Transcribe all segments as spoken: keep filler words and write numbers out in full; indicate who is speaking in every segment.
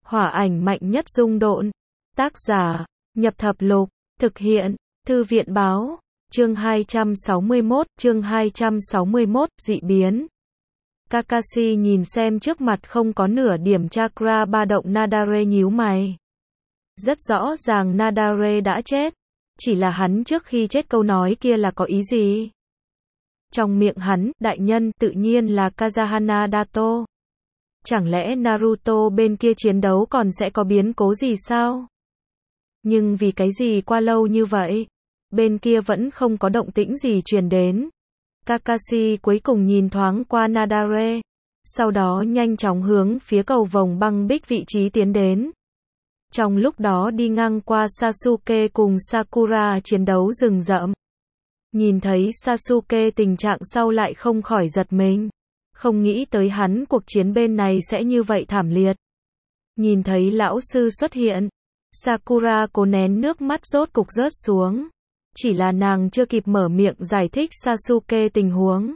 Speaker 1: Hỏa ảnh mạnh nhất dung độn. Tác giả, Nhập Thập Lục. Thực hiện, Thư viện báo. Chương hai trăm sáu mươi mốt, chương hai trăm sáu mươi mốt, dị biến. Kakashi nhìn xem trước mặt không có nửa điểm chakra ba động Nadare nhíu mày. Rất rõ ràng Nadare đã chết. Chỉ là hắn trước khi chết câu nói kia là có ý gì? Trong miệng hắn, đại nhân tự nhiên là Kazahana Dato. Chẳng lẽ Naruto bên kia chiến đấu còn sẽ có biến cố gì sao? Nhưng vì cái gì qua lâu như vậy, bên kia vẫn không có động tĩnh gì truyền đến. Kakashi cuối cùng nhìn thoáng qua Nadare, sau đó nhanh chóng hướng phía cầu vồng băng bích vị trí tiến đến. Trong lúc đó đi ngang qua Sasuke cùng Sakura chiến đấu rừng rậm. Nhìn thấy Sasuke tình trạng sau lại không khỏi giật mình. Không nghĩ tới hắn cuộc chiến bên này sẽ như vậy thảm liệt. Nhìn thấy lão sư xuất hiện, Sakura cố nén nước mắt rốt cục rớt xuống. Chỉ là nàng chưa kịp mở miệng giải thích Sasuke tình huống.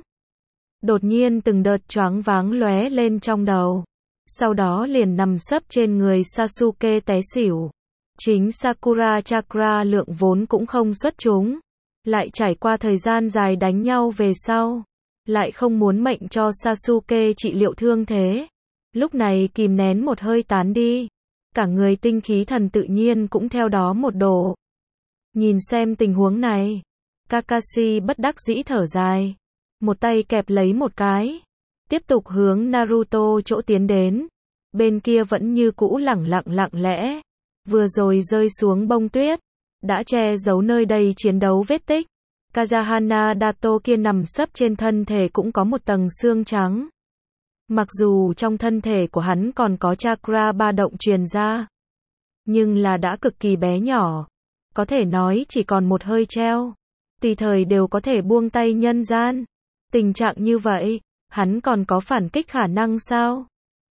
Speaker 1: Đột nhiên từng đợt choáng váng lóe lên trong đầu. Sau đó liền nằm sấp trên người Sasuke té xỉu. Chính Sakura chakra lượng vốn cũng không xuất chúng. Lại trải qua thời gian dài đánh nhau về sau. Lại không muốn mệnh cho Sasuke trị liệu thương thế. Lúc này kìm nén một hơi tán đi. Cả người tinh khí thần tự nhiên cũng theo đó một đổ. Nhìn xem tình huống này, Kakashi bất đắc dĩ thở dài. Một tay kẹp lấy một cái. Tiếp tục hướng Naruto chỗ tiến đến. Bên kia vẫn như cũ lẳng lặng lặng lẽ. Vừa rồi rơi xuống bông tuyết. Đã che giấu nơi đây chiến đấu vết tích. Kazahana Dato kia nằm sấp trên thân thể cũng có một tầng xương trắng. Mặc dù trong thân thể của hắn còn có chakra ba động truyền ra. Nhưng là đã cực kỳ bé nhỏ. Có thể nói chỉ còn một hơi treo. Tùy thời đều có thể buông tay nhân gian. Tình trạng như vậy, hắn còn có phản kích khả năng sao?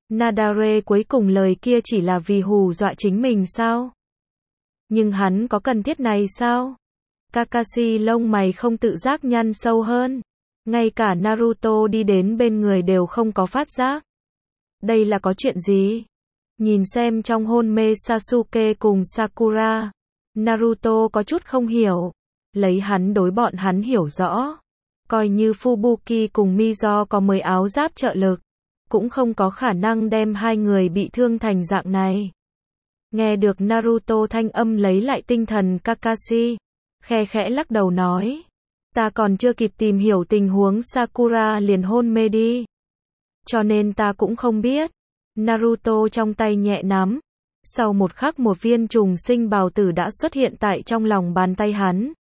Speaker 1: Nadare cuối cùng lời kia chỉ là vì hù dọa chính mình sao? Nhưng hắn có cần thiết này sao? Kakashi lông mày không tự giác nhăn sâu hơn. Ngay cả Naruto đi đến bên người đều không có phát giác. Đây là có chuyện gì? Nhìn xem trong hôn mê Sasuke cùng Sakura. Naruto có chút không hiểu. Lấy hắn đối bọn hắn hiểu rõ. Coi như Fubuki cùng Mizo có mười áo giáp trợ lực. Cũng không có khả năng đem hai người bị thương thành dạng này. Nghe được Naruto thanh âm lấy lại tinh thần Kakashi. Khe khẽ lắc đầu nói. Ta còn chưa kịp tìm hiểu tình huống Sakura liền hôn mê đi. Cho nên ta cũng không biết. Naruto trong tay nhẹ nắm. Sau một khắc một viên trùng sinh bào tử đã xuất hiện tại trong lòng bàn tay hắn.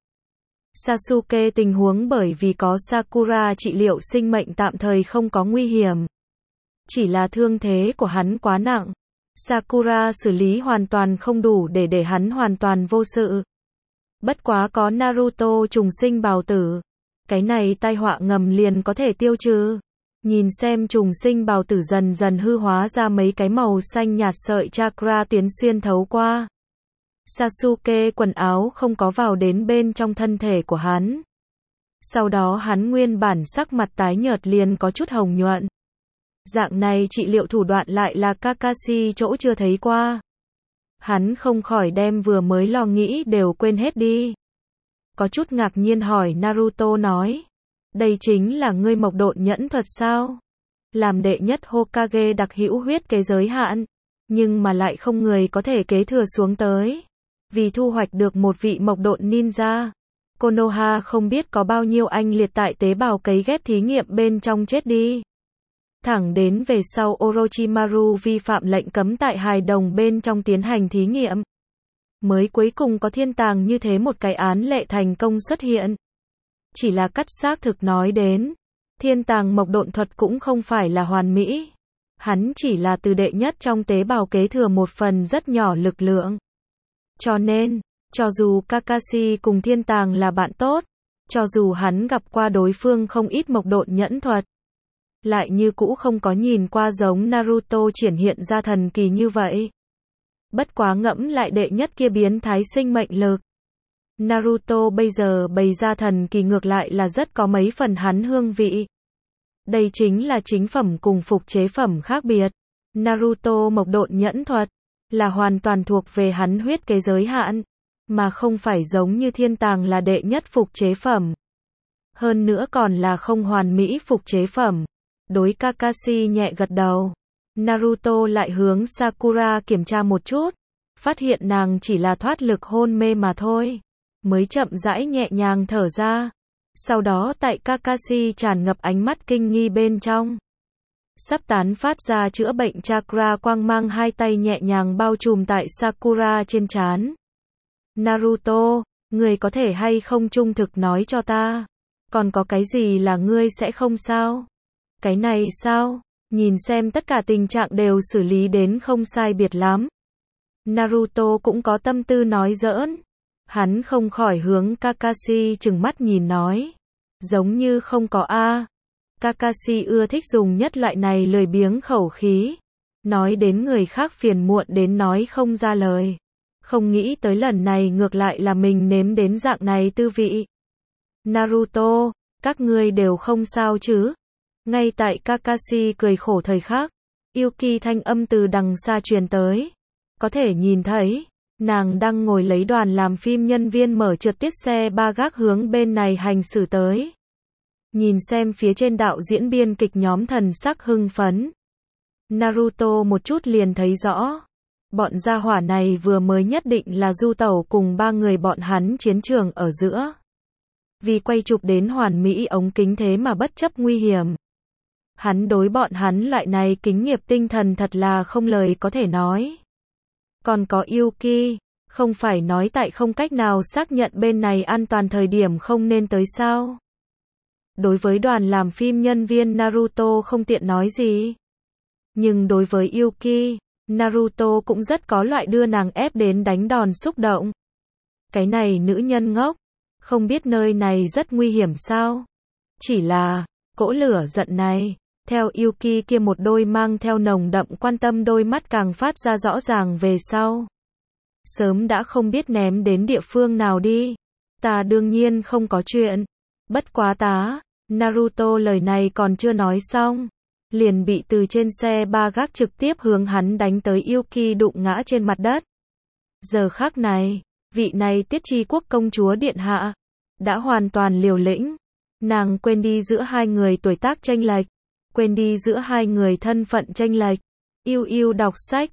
Speaker 1: Sasuke tình huống bởi vì có Sakura trị liệu sinh mệnh tạm thời không có nguy hiểm. Chỉ là thương thế của hắn quá nặng. Sakura xử lý hoàn toàn không đủ để để hắn hoàn toàn vô sự. Bất quá có Naruto trùng sinh bào tử. Cái này tai họa ngầm liền có thể tiêu trừ. Nhìn xem trùng sinh bào tử dần dần hư hóa ra mấy cái màu xanh nhạt sợi chakra tiến xuyên thấu qua. Sasuke quần áo không có vào đến bên trong thân thể của hắn. Sau đó hắn nguyên bản sắc mặt tái nhợt liền có chút hồng nhuận. Dạng này trị liệu thủ đoạn lại là Kakashi chỗ chưa thấy qua. Hắn không khỏi đem vừa mới lo nghĩ đều quên hết đi. Có chút ngạc nhiên hỏi Naruto nói. Đây chính là ngươi mộc độn nhẫn thuật sao? Làm đệ nhất Hokage đặc hữu huyết kế giới hạn. Nhưng mà lại không người có thể kế thừa xuống tới. Vì thu hoạch được một vị mộc độn ninja. Konoha không biết có bao nhiêu anh liệt tại tế bào cấy ghép thí nghiệm bên trong chết đi. Thẳng đến về sau Orochimaru vi phạm lệnh cấm tại hài đồng bên trong tiến hành thí nghiệm. Mới cuối cùng có thiên tàng như thế một cái án lệ thành công xuất hiện. Chỉ là cắt xác thực nói đến. Thiên tàng mộc độn thuật cũng không phải là hoàn mỹ. Hắn chỉ là từ đệ nhất trong tế bào kế thừa một phần rất nhỏ lực lượng. Cho nên, cho dù Kakashi cùng thiên tàng là bạn tốt. Cho dù hắn gặp qua đối phương không ít mộc độn nhẫn thuật. Lại như cũ không có nhìn qua giống Naruto triển hiện ra thần kỳ như vậy. Bất quá ngẫm lại đệ nhất kia biến thái sinh mệnh lực. Naruto bây giờ bày ra thần kỳ ngược lại là rất có mấy phần hắn hương vị. Đây chính là chính phẩm cùng phục chế phẩm khác biệt. Naruto mộc độn nhẫn thuật. là hoàn toàn thuộc về hắn huyết kế giới hạn, mà không phải giống như thiên tàng là đệ nhất phục chế phẩm. Hơn nữa còn là không hoàn mỹ phục chế phẩm. Đối Kakashi nhẹ gật đầu. Naruto lại hướng Sakura kiểm tra một chút, phát hiện nàng chỉ là thoát lực hôn mê mà thôi, mới chậm rãi nhẹ nhàng thở ra. Sau đó tại Kakashi tràn ngập ánh mắt kinh nghi bên trong, sắp tán phát ra chữa bệnh chakra quang mang, hai tay nhẹ nhàng bao trùm tại Sakura trên trán. Naruto, ngươi có thể hay không trung thực nói cho ta, còn có cái gì là ngươi sẽ không sao? Cái này sao? Nhìn xem tất cả tình trạng đều xử lý đến không sai biệt lắm. Naruto cũng có tâm tư nói giỡn. Hắn không khỏi hướng Kakashi trừng mắt nhìn nói. Giống như không có a. Kakashi ưa thích dùng nhất loại này lười biếng khẩu khí. Nói đến người khác phiền muộn đến nói không ra lời. Không nghĩ tới lần này ngược lại là mình nếm đến dạng này tư vị. Naruto, các ngươi đều không sao chứ? Ngay tại Kakashi cười khổ thời khắc, Yuki thanh âm từ đằng xa truyền tới. Có thể nhìn thấy, nàng đang ngồi lấy đoàn làm phim nhân viên mở trượt tiết xe ba gác hướng bên này hành xử tới. Nhìn xem phía trên đạo diễn biên kịch nhóm thần sắc hưng phấn. Naruto một chút liền thấy rõ. Bọn gia hỏa này vừa mới nhất định là du tẩu cùng ba người bọn hắn chiến trường ở giữa. Vì quay chụp đến hoàn mỹ ống kính thế mà bất chấp nguy hiểm. Hắn đối bọn hắn loại này kính nghiệp tinh thần thật là không lời có thể nói. Còn có Yuki, không phải nói tại không cách nào xác nhận bên này an toàn thời điểm không nên tới sao? Đối với đoàn làm phim nhân viên Naruto không tiện nói gì. Nhưng đối với Yuki, Naruto cũng rất có loại đưa nàng ép đến đánh đòn xúc động. Cái này nữ nhân ngốc, không biết nơi này rất nguy hiểm sao? Chỉ là, cỗ lửa giận này, theo Yuki kia một đôi mang theo nồng đậm quan tâm đôi mắt càng phát ra rõ ràng về sau. Sớm đã không biết ném đến địa phương nào đi. Ta đương nhiên không có chuyện. Bất quá tá, Naruto lời này còn chưa nói xong. Liền bị từ trên xe ba gác trực tiếp hướng hắn đánh tới Yuki đụng ngã trên mặt đất. Giờ khắc này, vị này Tiết Chi Quốc công chúa điện hạ, đã hoàn toàn liều lĩnh. Nàng quên đi giữa hai người tuổi tác chênh lệch, quên đi giữa hai người thân phận chênh lệch. Yêu yêu đọc sách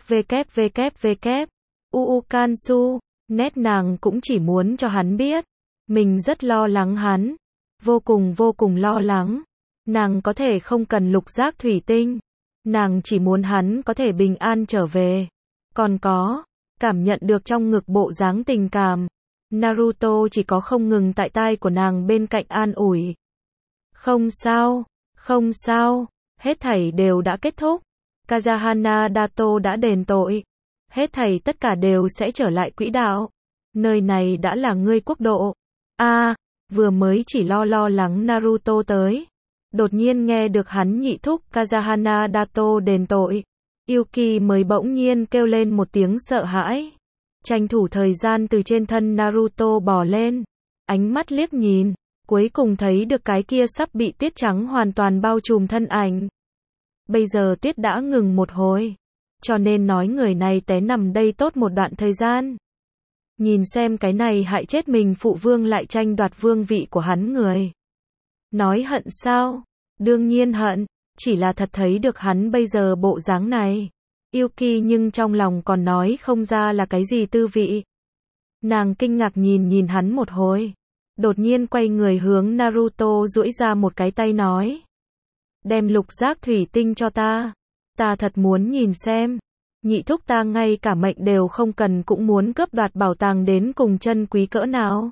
Speaker 1: www. Uukansu, nét nàng cũng chỉ muốn cho hắn biết. Mình rất lo lắng hắn. Vô cùng vô cùng lo lắng. Nàng có thể không cần lục giác thủy tinh. Nàng chỉ muốn hắn có thể bình an trở về. Còn có, cảm nhận được trong ngực bộ dáng tình cảm. Naruto chỉ có không ngừng tại tai của nàng bên cạnh an ủi. Không sao, không sao, hết thảy đều đã kết thúc. Kazahana Dato đã đền tội. Hết thảy tất cả đều sẽ trở lại quỹ đạo. Nơi này đã là ngươi quốc độ. A, à, vừa mới chỉ lo lo lắng Naruto tới. Đột nhiên nghe được hắn nhị thúc Kazahana Dato đền tội. Yuki mới bỗng nhiên kêu lên một tiếng sợ hãi. Tranh thủ thời gian từ trên thân Naruto bò lên. Ánh mắt liếc nhìn. Cuối cùng thấy được cái kia sắp bị tuyết trắng hoàn toàn bao trùm thân ảnh. Bây giờ tuyết đã ngừng một hồi. Cho nên nói người này té nằm đây tốt một đoạn thời gian. Nhìn xem cái này hại chết mình phụ vương lại tranh đoạt vương vị của hắn người. Nói hận sao? Đương nhiên hận, chỉ là thật thấy được hắn bây giờ bộ dáng này. Yuki nhưng trong lòng còn nói không ra là cái gì tư vị. Nàng kinh ngạc nhìn nhìn hắn một hồi. Đột nhiên quay người hướng Naruto duỗi ra một cái tay nói. Đem lục giác thủy tinh cho ta. Ta thật muốn nhìn xem. Nhị thúc ta ngay cả mệnh đều không cần cũng muốn cướp đoạt bảo tàng đến cùng chân quý cỡ nào.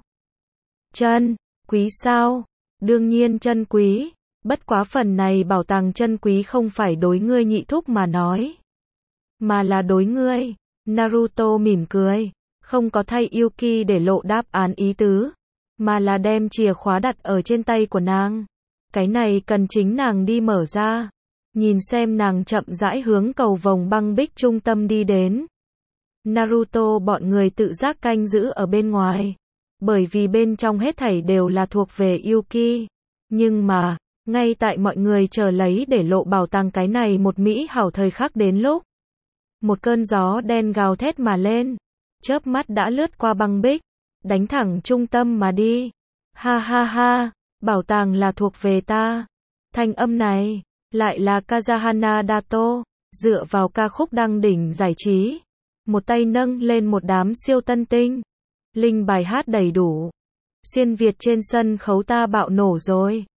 Speaker 1: Chân quý sao? Đương nhiên chân quý. Bất quá phần này bảo tàng chân quý không phải đối ngươi nhị thúc mà nói. Mà là đối ngươi. Naruto mỉm cười. Không có thay Yuki để lộ đáp án ý tứ. Mà là đem chìa khóa đặt ở trên tay của nàng. Cái này cần chính nàng đi mở ra. Nhìn xem nàng chậm rãi hướng cầu vồng băng bích trung tâm đi đến. Naruto bọn người tự giác canh giữ ở bên ngoài. Bởi vì bên trong hết thảy đều là thuộc về Yuki. Nhưng mà, ngay tại mọi người chờ lấy để lộ bảo tàng cái này một mỹ hảo thời khắc đến lúc. một cơn gió đen gào thét mà lên, chớp mắt đã lướt qua băng bích, đánh thẳng trung tâm mà đi. Ha ha ha, bảo tàng là thuộc về ta. Thanh âm này, lại là Kazahana Dato, dựa vào ca khúc đăng đỉnh giải trí. Một tay nâng lên một đám siêu tân tinh. Linh bài hát đầy đủ. Xuyên Việt trên sân khấu ta bạo nổ rồi.